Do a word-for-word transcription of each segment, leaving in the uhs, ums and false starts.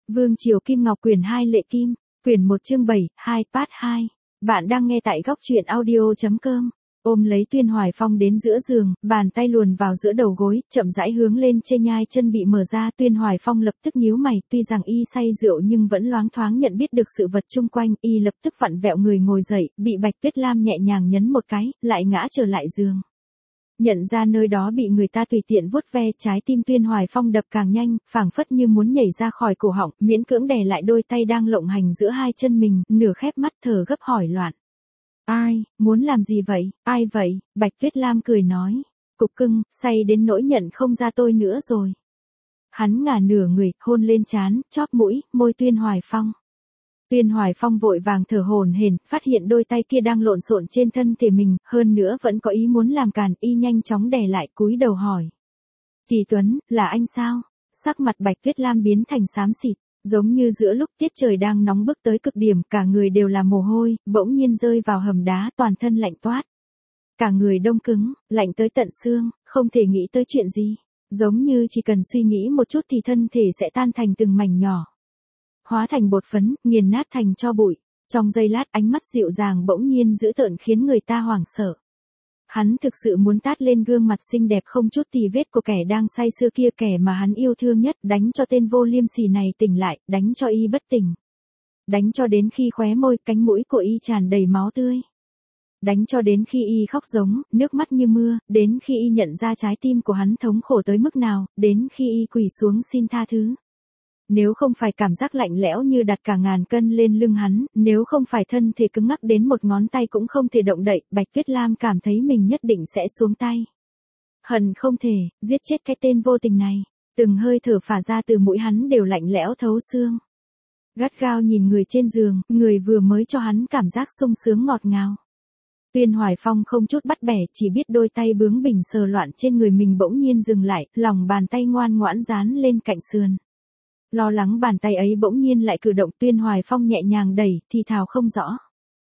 Vương Triều Kim Ngọc quyển hai Lệ Kim, quyển một chương bảy, hai part hai. Bạn đang nghe tại góc truyện audio.com. Ôm lấy Tuyên Hoài Phong đến giữa giường, bàn tay luồn vào giữa đầu gối, chậm rãi hướng lên trên nhai chân bị mở ra. Tuyên Hoài Phong lập tức nhíu mày, tuy rằng y say rượu nhưng vẫn loáng thoáng nhận biết được sự vật chung quanh, y lập tức vặn vẹo người ngồi dậy, bị Bạch Tuyết Lam nhẹ nhàng nhấn một cái, lại ngã trở lại giường. Nhận ra nơi đó bị người ta tùy tiện vuốt ve, trái tim Tuyên Hoài Phong đập càng nhanh, phảng phất như muốn nhảy ra khỏi cổ họng, miễn cưỡng đè lại đôi tay đang lộng hành giữa hai chân mình, nửa khép mắt thở gấp hỏi loạn. Ai, muốn làm gì vậy, ai vậy? Bạch Tuyết Lam cười nói. Cục cưng, say đến nỗi nhận không ra tôi nữa rồi. Hắn ngả nửa người, hôn lên trán, chóp mũi, môi Tuyên Hoài Phong. Tuyên Hoài Phong vội vàng thở hổn hển, phát hiện đôi tay kia đang lộn xộn trên thân thể mình, hơn nữa vẫn có ý muốn làm càn, y nhanh chóng đè lại, cúi đầu hỏi. Kỳ Tuấn, là anh sao? Sắc mặt Bạch Tuyết Lam biến thành xám xịt, giống như giữa lúc tiết trời đang nóng bức tới cực điểm, cả người đều là mồ hôi, bỗng nhiên rơi vào hầm đá, toàn thân lạnh toát. Cả người đông cứng, lạnh tới tận xương, không thể nghĩ tới chuyện gì, giống như chỉ cần suy nghĩ một chút thì thân thể sẽ tan thành từng mảnh nhỏ, hóa thành bột phấn, nghiền nát thành tro bụi. Trong giây lát ánh mắt dịu dàng bỗng nhiên dữ tợn khiến người ta hoảng sợ. Hắn thực sự muốn tát lên gương mặt xinh đẹp không chút tì vết của kẻ đang say sưa kia, kẻ mà hắn yêu thương nhất, đánh cho tên vô liêm sỉ này tỉnh lại, đánh cho y bất tỉnh. Đánh cho đến khi khóe môi, cánh mũi của y tràn đầy máu tươi. Đánh cho đến khi y khóc giống, nước mắt như mưa, đến khi y nhận ra trái tim của hắn thống khổ tới mức nào, đến khi y quỳ xuống xin tha thứ. Nếu không phải cảm giác lạnh lẽo như đặt cả ngàn cân lên lưng hắn, nếu không phải thân thể cứng ngắc đến một ngón tay cũng không thể động đậy, Bạch Tuyết Lam cảm thấy mình nhất định sẽ xuống tay. Hận không thể, giết chết cái tên vô tình này. Từng hơi thở phả ra từ mũi hắn đều lạnh lẽo thấu xương. Gắt gao nhìn người trên giường, người vừa mới cho hắn cảm giác sung sướng ngọt ngào. Tuyên Hoài Phong không chút bắt bẻ, chỉ biết đôi tay bướng bỉnh sờ loạn trên người mình bỗng nhiên dừng lại, lòng bàn tay ngoan ngoãn dán lên cạnh sườn. Lo lắng bàn tay ấy bỗng nhiên lại cử động, Tuyên Hoài Phong nhẹ nhàng đẩy, thì thào không rõ.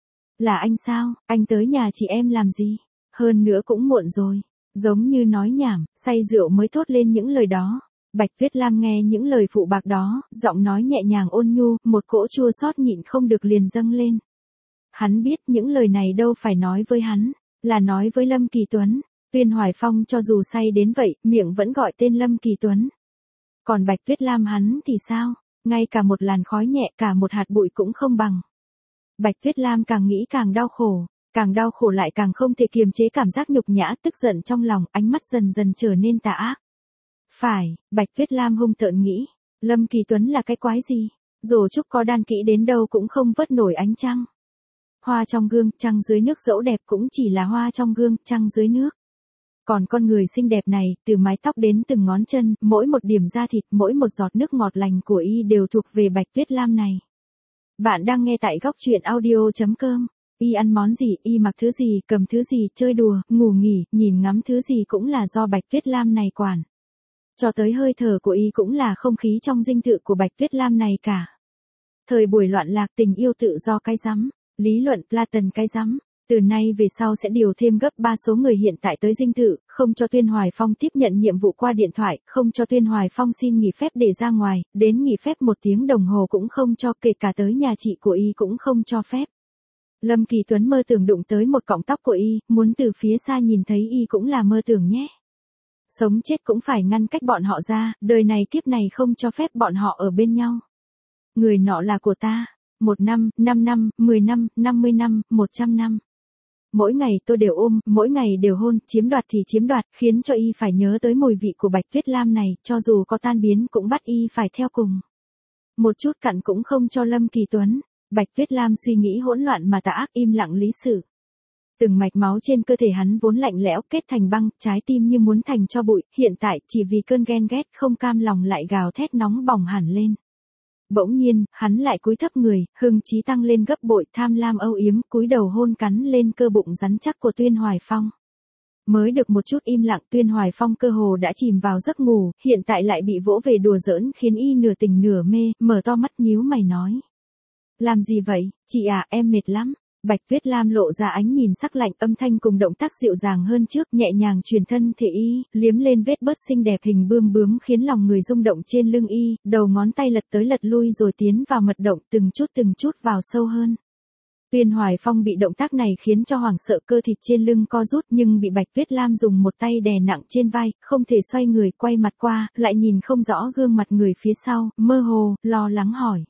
Là anh sao, anh tới nhà chị em làm gì? Hơn nữa cũng muộn rồi. Giống như nói nhảm, say rượu mới thốt lên những lời đó. Bạch Tuyết Lam nghe những lời phụ bạc đó, giọng nói nhẹ nhàng ôn nhu, một cỗ chua xót nhịn không được liền dâng lên. Hắn biết những lời này đâu phải nói với hắn, là nói với Lâm Kỳ Tuấn. Tuyên Hoài Phong cho dù say đến vậy, miệng vẫn gọi tên Lâm Kỳ Tuấn. Còn Bạch Tuyết Lam hắn thì sao? Ngay cả một làn khói nhẹ, cả một hạt bụi cũng không bằng. Bạch Tuyết Lam càng nghĩ càng đau khổ, càng đau khổ lại càng không thể kiềm chế cảm giác nhục nhã, tức giận trong lòng, ánh mắt dần dần trở nên tà ác. Phải, Bạch Tuyết Lam hung tợn nghĩ, Lâm Kỳ Tuấn là cái quái gì? Dù Trúc có đan kỹ đến đâu cũng không vớt nổi ánh trăng. Hoa trong gương, trăng dưới nước dẫu đẹp cũng chỉ là hoa trong gương, trăng dưới nước. Còn con người xinh đẹp này, từ mái tóc đến từng ngón chân, mỗi một điểm da thịt, mỗi một giọt nước ngọt lành của y đều thuộc về Bạch Tuyết Lam này. Bạn đang nghe tại góc truyện audio.com. Y ăn món gì, y mặc thứ gì, cầm thứ gì, chơi đùa, ngủ nghỉ, nhìn ngắm thứ gì cũng là do Bạch Tuyết Lam này quản. Cho tới hơi thở của y cũng là không khí trong dinh thự của Bạch Tuyết Lam này cả. Thời buổi loạn lạc tình yêu tự do cái rắm, lý luận Platon cái rắm. Từ nay về sau sẽ điều thêm gấp ba số người hiện tại tới dinh thự, không cho Tuyên Hoài Phong tiếp nhận nhiệm vụ qua điện thoại, không cho Tuyên Hoài Phong xin nghỉ phép để ra ngoài, đến nghỉ phép một tiếng đồng hồ cũng không cho, kể cả tới nhà chị của y cũng không cho phép. Lâm Kỳ Tuấn mơ tưởng đụng tới một cọng tóc của y, muốn từ phía xa nhìn thấy y cũng là mơ tưởng nhé. Sống chết cũng phải ngăn cách bọn họ ra, đời này kiếp này không cho phép bọn họ ở bên nhau. Người nọ là của ta, một năm, năm năm, mười năm, năm mươi năm, một trăm năm. Mỗi ngày tôi đều ôm, mỗi ngày đều hôn, chiếm đoạt thì chiếm đoạt, khiến cho y phải nhớ tới mùi vị của Bạch Tuyết Lam này, cho dù có tan biến cũng bắt y phải theo cùng. Một chút cặn cũng không cho Lâm Kỳ Tuấn. Bạch Tuyết Lam suy nghĩ hỗn loạn mà tà ác im lặng lý sự. Từng mạch máu trên cơ thể hắn vốn lạnh lẽo kết thành băng, trái tim như muốn thành tro bụi, hiện tại chỉ vì cơn ghen ghét không cam lòng lại gào thét nóng bỏng hẳn lên. Bỗng nhiên, hắn lại cúi thấp người, hưng trí tăng lên gấp bội, tham lam âu yếm, cúi đầu hôn cắn lên cơ bụng rắn chắc của Tuyên Hoài Phong. Mới được một chút im lặng, Tuyên Hoài Phong cơ hồ đã chìm vào giấc ngủ, hiện tại lại bị vỗ về đùa giỡn khiến y nửa tỉnh nửa mê, mở to mắt nhíu mày nói. Làm gì vậy, chị à, em mệt lắm. Bạch Tuyết Lam lộ ra ánh nhìn sắc lạnh, âm thanh cùng động tác dịu dàng hơn trước, nhẹ nhàng truyền thân thể y, liếm lên vết bớt xinh đẹp hình bươm bướm khiến lòng người rung động trên lưng y, đầu ngón tay lật tới lật lui rồi tiến vào mật động từng chút từng chút vào sâu hơn. Tuyên Hoài Phong bị động tác này khiến cho hoảng sợ, cơ thịt trên lưng co rút nhưng bị Bạch Tuyết Lam dùng một tay đè nặng trên vai, không thể xoay người quay mặt qua, lại nhìn không rõ gương mặt người phía sau, mơ hồ, lo lắng hỏi.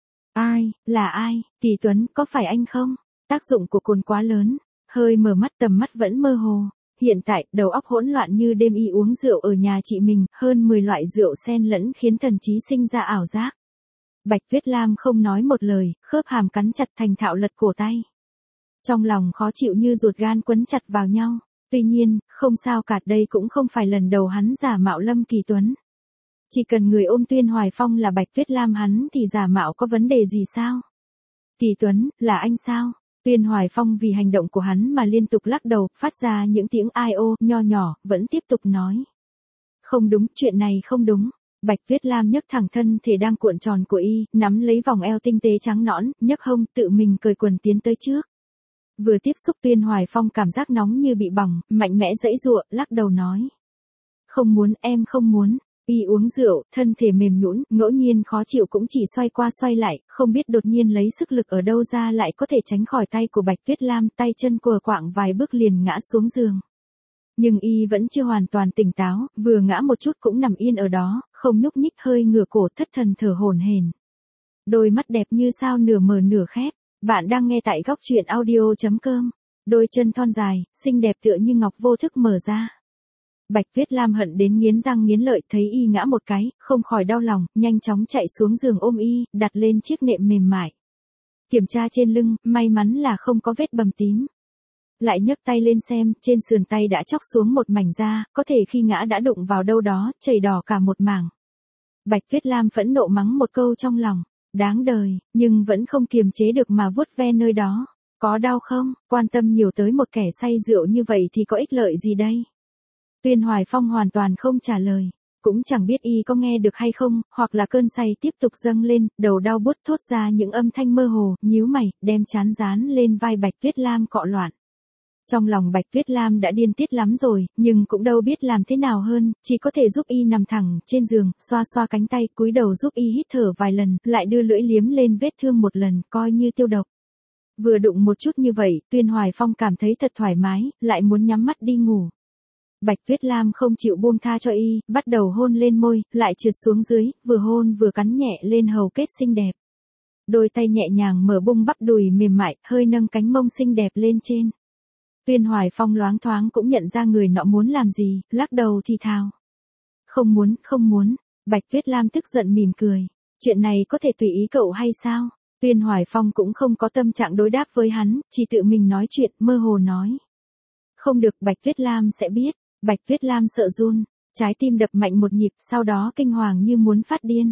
Ai, là ai, Tỷ Tuấn, có phải anh không? Tác dụng của cồn quá lớn, hơi mở mắt tầm mắt vẫn mơ hồ. Hiện tại, đầu óc hỗn loạn như đêm y uống rượu ở nhà chị mình, hơn mười loại rượu xen lẫn khiến thần trí sinh ra ảo giác. Bạch Tuyết Lam không nói một lời, khớp hàm cắn chặt thành thạo lật cổ tay. Trong lòng khó chịu như ruột gan quấn chặt vào nhau. Tuy nhiên, không sao cả, đây cũng không phải lần đầu hắn giả mạo Lâm Kỳ Tuấn. Chỉ cần người ôm Tuyên Hoài Phong là Bạch Tuyết Lam hắn thì giả mạo có vấn đề gì sao? Kỳ Tuấn, là anh sao? Tuyên Hoài Phong vì hành động của hắn mà liên tục lắc đầu, phát ra những tiếng ai ô, nho nhỏ, vẫn tiếp tục nói. Không đúng, chuyện này không đúng. Bạch Tuyết Lam nhấc thẳng thân thể đang cuộn tròn của y, nắm lấy vòng eo tinh tế trắng nõn, nhấc hông, tự mình cởi quần tiến tới trước. Vừa tiếp xúc Tuyên Hoài Phong cảm giác nóng như bị bỏng, mạnh mẽ giãy giụa, lắc đầu nói. Không muốn, em không muốn. Y uống rượu, thân thể mềm nhũn, ngẫu nhiên khó chịu cũng chỉ xoay qua xoay lại, không biết đột nhiên lấy sức lực ở đâu ra lại có thể tránh khỏi tay của Bạch Tuyết Lam, tay chân quờ quạng vài bước liền ngã xuống giường. Nhưng y vẫn chưa hoàn toàn tỉnh táo, vừa ngã một chút cũng nằm yên ở đó, không nhúc nhích, hơi ngửa cổ, thất thần thở hổn hển. Đôi mắt đẹp như sao nửa mở nửa khép. Bạn đang nghe tại góc truyện audio chấm com. Đôi chân thon dài, xinh đẹp tựa như ngọc vô thức mở ra. Bạch Tuyết Lam hận đến nghiến răng nghiến lợi, thấy y ngã một cái, không khỏi đau lòng, nhanh chóng chạy xuống giường ôm y, đặt lên chiếc nệm mềm mại. Kiểm tra trên lưng, may mắn là không có vết bầm tím. Lại nhấc tay lên xem, trên sườn tay đã chóc xuống một mảnh da, có thể khi ngã đã đụng vào đâu đó, chảy đỏ cả một mảng. Bạch Tuyết Lam phẫn nộ mắng một câu trong lòng, đáng đời, nhưng vẫn không kiềm chế được mà vuốt ve nơi đó. Có đau không? Quan tâm nhiều tới một kẻ say rượu như vậy thì có ích lợi gì đây? Tuyên Hoài Phong hoàn toàn không trả lời, cũng chẳng biết y có nghe được hay không, hoặc là cơn say tiếp tục dâng lên, đầu đau buốt thốt ra những âm thanh mơ hồ, nhíu mày, đem trán dán lên vai Bạch Tuyết Lam cọ loạn. Trong lòng Bạch Tuyết Lam đã điên tiết lắm rồi, nhưng cũng đâu biết làm thế nào hơn, chỉ có thể giúp y nằm thẳng trên giường, xoa xoa cánh tay, cúi đầu giúp y hít thở vài lần, lại đưa lưỡi liếm lên vết thương một lần, coi như tiêu độc. Vừa đụng một chút như vậy, Tuyên Hoài Phong cảm thấy thật thoải mái, lại muốn nhắm mắt đi ngủ. Bạch Tuyết Lam không chịu buông tha cho y, bắt đầu hôn lên môi, lại trượt xuống dưới, vừa hôn vừa cắn nhẹ lên hầu kết xinh đẹp. Đôi tay nhẹ nhàng mở bung bắp đùi mềm mại, hơi nâng cánh mông xinh đẹp lên trên. Tuyên Hoài Phong loáng thoáng cũng nhận ra người nọ muốn làm gì, lắc đầu thì thào. Không muốn, không muốn. Bạch Tuyết Lam tức giận mỉm cười. Chuyện này có thể tùy ý cậu hay sao? Tuyên Hoài Phong cũng không có tâm trạng đối đáp với hắn, chỉ tự mình nói chuyện, mơ hồ nói. Không được, Bạch Tuyết Lam sẽ biết. Bạch Tuyết Lam sợ run, trái tim đập mạnh một nhịp, sau đó kinh hoàng như muốn phát điên.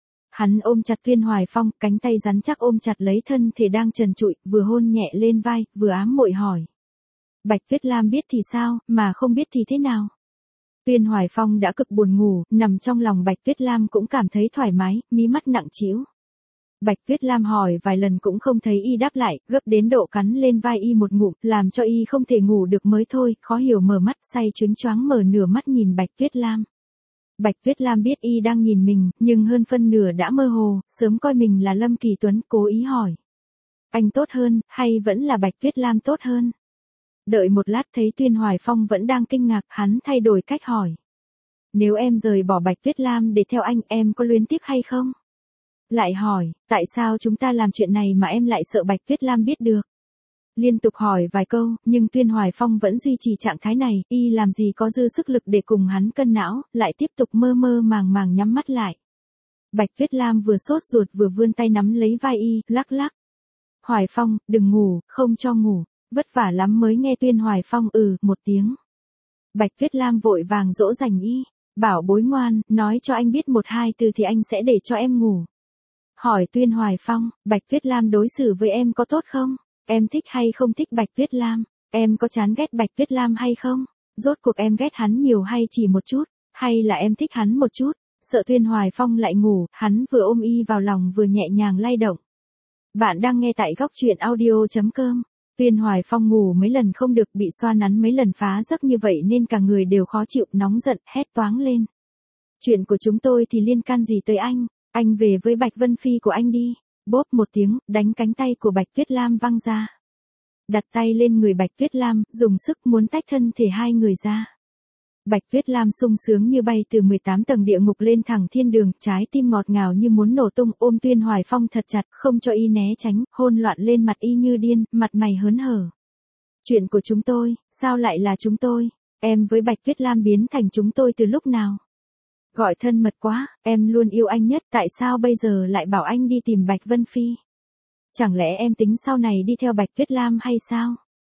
Hắn ôm chặt Tuyên Hoài Phong, cánh tay rắn chắc ôm chặt lấy thân thể đang trần trụi, vừa hôn nhẹ lên vai, vừa ám muội hỏi. Bạch Tuyết Lam biết thì sao, mà không biết thì thế nào? Tuyên Hoài Phong đã cực buồn ngủ, nằm trong lòng Bạch Tuyết Lam cũng cảm thấy thoải mái, mí mắt nặng trĩu. Bạch Tuyết Lam hỏi vài lần cũng không thấy y đáp lại, gấp đến độ cắn lên vai y một ngụm, làm cho y không thể ngủ được mới thôi, khó hiểu mở mắt say choáng choáng mở nửa mắt nhìn Bạch Tuyết Lam. Bạch Tuyết Lam biết y đang nhìn mình, nhưng hơn phân nửa đã mơ hồ, sớm coi mình là Lâm Kỳ Tuấn, cố ý hỏi. Anh tốt hơn, hay vẫn là Bạch Tuyết Lam tốt hơn? Đợi một lát thấy Tuyên Hoài Phong vẫn đang kinh ngạc, hắn thay đổi cách hỏi. Nếu em rời bỏ Bạch Tuyết Lam để theo anh, em có luyến tiếc hay không? Lại hỏi, tại sao chúng ta làm chuyện này mà em lại sợ Bạch Tuyết Lam biết được? Liên tục hỏi vài câu, nhưng Tuyên Hoài Phong vẫn duy trì trạng thái này, y làm gì có dư sức lực để cùng hắn cân não, lại tiếp tục mơ mơ màng màng nhắm mắt lại. Bạch Tuyết Lam vừa sốt ruột vừa vươn tay nắm lấy vai y, lắc lắc. Hoài Phong, đừng ngủ, không cho ngủ, vất vả lắm mới nghe Tuyên Hoài Phong ừ, một tiếng. Bạch Tuyết Lam vội vàng dỗ dành y, bảo bối ngoan, nói cho anh biết một hai từ thì anh sẽ để cho em ngủ. Hỏi Tuyên Hoài Phong, Bạch Tuyết Lam đối xử với em có tốt không? Em thích hay không thích Bạch Tuyết Lam? Em có chán ghét Bạch Tuyết Lam hay không? Rốt cuộc em ghét hắn nhiều hay chỉ một chút? Hay là em thích hắn một chút? Sợ Tuyên Hoài Phong lại ngủ, hắn vừa ôm y vào lòng vừa nhẹ nhàng lay động. Bạn đang nghe tại góc truyện audio.com. Tuyên Hoài Phong ngủ mấy lần không được, bị xoa nắn mấy lần phá giấc như vậy nên cả người đều khó chịu, nóng giận, hét toáng lên. Chuyện của chúng tôi thì liên can gì tới anh, anh về với Bạch Vân Phi của anh đi. Bốp một tiếng, đánh cánh tay của Bạch Tuyết Lam văng ra. Đặt tay lên người Bạch Tuyết Lam, dùng sức muốn tách thân thể hai người ra. Bạch Tuyết Lam sung sướng như bay từ mười tám tầng địa ngục lên thẳng thiên đường, trái tim ngọt ngào như muốn nổ tung, ôm Tuyên Hoài Phong thật chặt, không cho y né tránh, hôn loạn lên mặt y như điên, mặt mày hớn hở. Chuyện của chúng tôi, sao lại là chúng tôi? Em với Bạch Tuyết Lam biến thành chúng tôi từ lúc nào? Gọi thân mật quá, em luôn yêu anh nhất, tại sao bây giờ lại bảo anh đi tìm Bạch Vân Phi? Chẳng lẽ em tính sau này đi theo Bạch Tuyết Lam hay sao?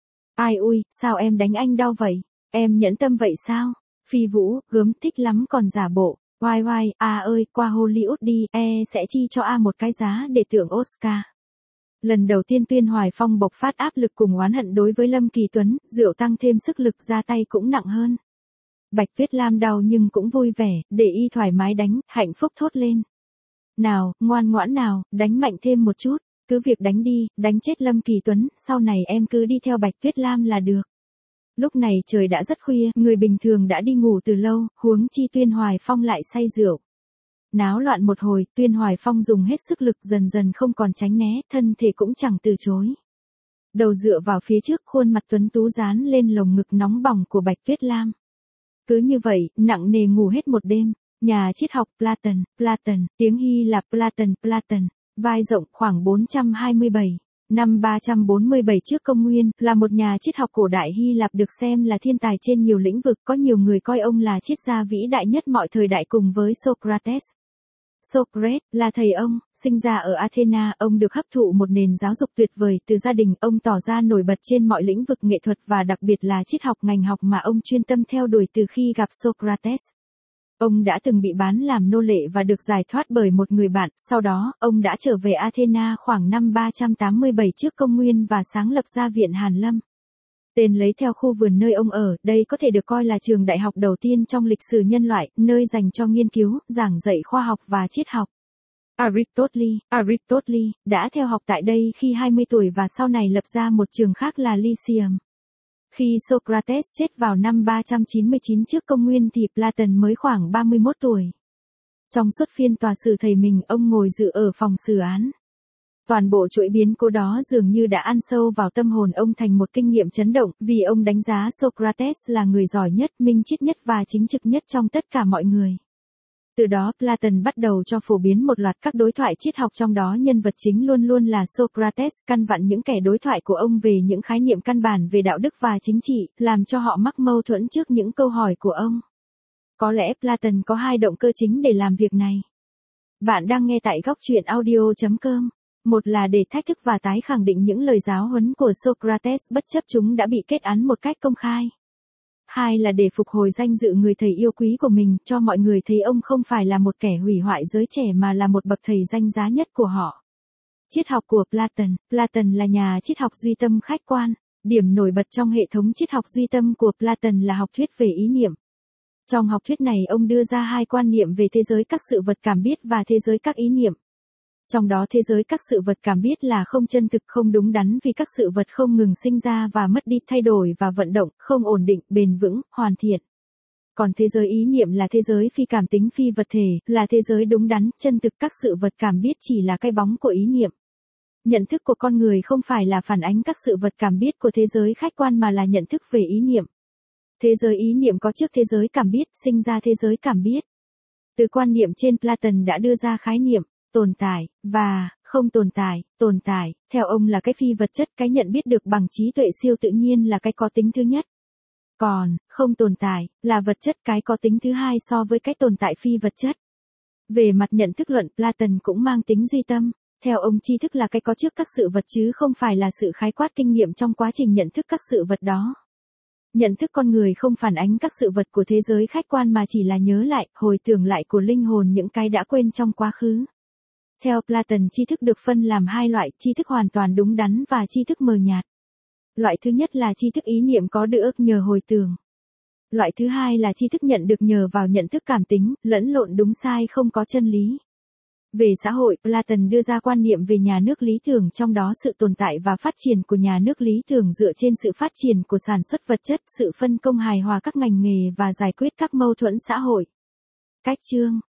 Ai ui, sao em đánh anh đau vậy? Em nhẫn tâm vậy sao? Phi Vũ, gớm, thích lắm còn giả bộ. Oai oai, A ơi, qua Hollywood đi, e sẽ chi cho A một cái giá để tưởng Oscar. Lần đầu tiên Tuyên Hoài Phong bộc phát áp lực cùng oán hận đối với Lâm Kỳ Tuấn, rượu tăng thêm sức lực, ra tay cũng nặng hơn. Bạch Tuyết Lam đau nhưng cũng vui vẻ, để y thoải mái đánh, hạnh phúc thốt lên. Nào, ngoan ngoãn nào, đánh mạnh thêm một chút, cứ việc đánh đi, đánh chết Lâm Kỳ Tuấn, sau này em cứ đi theo Bạch Tuyết Lam là được. Lúc này trời đã rất khuya, người bình thường đã đi ngủ từ lâu, huống chi Tuyên Hoài Phong lại say rượu. Náo loạn một hồi, Tuyên Hoài Phong dùng hết sức lực, dần dần không còn tránh né, thân thể cũng chẳng từ chối. Đầu dựa vào phía trước, khuôn mặt tuấn tú dán lên lồng ngực nóng bỏng của Bạch Tuyết Lam. Cứ như vậy, nặng nề ngủ hết một đêm. Nhà triết học Platon, Platon, tiếng Hy Lạp Platon, Platon, vai rộng khoảng bốn trăm hai mươi bảy. Năm ba trăm bốn mươi bảy trước công nguyên, là một nhà triết học cổ đại Hy Lạp được xem là thiên tài trên nhiều lĩnh vực, có nhiều người coi ông là triết gia vĩ đại nhất mọi thời đại cùng với Socrates. Socrates là thầy ông, sinh ra ở Athena, ông được hấp thụ một nền giáo dục tuyệt vời từ gia đình, ông tỏ ra nổi bật trên mọi lĩnh vực nghệ thuật và đặc biệt là triết học, ngành học mà ông chuyên tâm theo đuổi từ khi gặp Socrates. Ông đã từng bị bán làm nô lệ và được giải thoát bởi một người bạn, sau đó, ông đã trở về Athena khoảng năm ba trăm tám mươi bảy trước công nguyên và sáng lập ra Viện Hàn Lâm. Tên lấy theo khu vườn nơi ông ở, đây có thể được coi là trường đại học đầu tiên trong lịch sử nhân loại, nơi dành cho nghiên cứu, giảng dạy khoa học và triết học. Aristotle, Aristotle, đã theo học tại đây khi hai mươi tuổi và sau này lập ra một trường khác là Lyceum. Khi Socrates chết vào năm ba trăm chín mươi chín trước công nguyên thì Platon mới khoảng ba mươi mốt tuổi. Trong suốt phiên tòa xử thầy mình, ông ngồi dự ở phòng xử án. Toàn bộ chuỗi biến cố đó dường như đã ăn sâu vào tâm hồn ông thành một kinh nghiệm chấn động, vì ông đánh giá Socrates là người giỏi nhất, minh triết nhất và chính trực nhất trong tất cả mọi người. Từ đó Platon bắt đầu cho phổ biến một loạt các đối thoại triết học, trong đó nhân vật chính luôn luôn là Socrates, căn vặn những kẻ đối thoại của ông về những khái niệm căn bản về đạo đức và chính trị, làm cho họ mắc mâu thuẫn trước những câu hỏi của ông. Có lẽ Platon có hai động cơ chính để làm việc này. Bạn đang nghe tại góc truyện audio.com. Một là để thách thức và tái khẳng định những lời giáo huấn của Socrates bất chấp chúng đã bị kết án một cách công khai. Hai là để phục hồi danh dự người thầy yêu quý của mình, cho mọi người thấy ông không phải là một kẻ hủy hoại giới trẻ mà là một bậc thầy danh giá nhất của họ. Triết học của Platon. Platon là nhà triết học duy tâm khách quan. Điểm nổi bật trong hệ thống triết học duy tâm của Platon là học thuyết về ý niệm. Trong học thuyết này ông đưa ra hai quan niệm về thế giới các sự vật cảm biết và thế giới các ý niệm. Trong đó thế giới các sự vật cảm biết là không chân thực, không đúng đắn vì các sự vật không ngừng sinh ra và mất đi, thay đổi và vận động, không ổn định, bền vững, hoàn thiện. Còn thế giới ý niệm là thế giới phi cảm tính, phi vật thể, là thế giới đúng đắn, chân thực, các sự vật cảm biết chỉ là cái bóng của ý niệm. Nhận thức của con người không phải là phản ánh các sự vật cảm biết của thế giới khách quan mà là nhận thức về ý niệm. Thế giới ý niệm có trước thế giới cảm biết, sinh ra thế giới cảm biết. Từ quan niệm trên Platon đã đưa ra khái niệm tồn tại và không tồn tại. Tồn tại, theo ông là cái phi vật chất, cái nhận biết được bằng trí tuệ siêu tự nhiên là cái có tính thứ nhất. Còn, không tồn tại, là vật chất, cái có tính thứ hai so với cái tồn tại phi vật chất. Về mặt nhận thức luận, Platon cũng mang tính duy tâm. Theo ông, tri thức là cái có trước các sự vật chứ không phải là sự khái quát kinh nghiệm trong quá trình nhận thức các sự vật đó. Nhận thức con người không phản ánh các sự vật của thế giới khách quan mà chỉ là nhớ lại, hồi tưởng lại của linh hồn những cái đã quên trong quá khứ. Theo Platon, tri thức được phân làm hai loại, tri thức hoàn toàn đúng đắn và tri thức mờ nhạt. Loại thứ nhất là tri thức ý niệm có được nhờ hồi tưởng. Loại thứ hai là tri thức nhận được nhờ vào nhận thức cảm tính, lẫn lộn đúng sai không có chân lý. Về xã hội, Platon đưa ra quan niệm về nhà nước lý tưởng, trong đó sự tồn tại và phát triển của nhà nước lý tưởng dựa trên sự phát triển của sản xuất vật chất, sự phân công hài hòa các ngành nghề và giải quyết các mâu thuẫn xã hội. Cách chương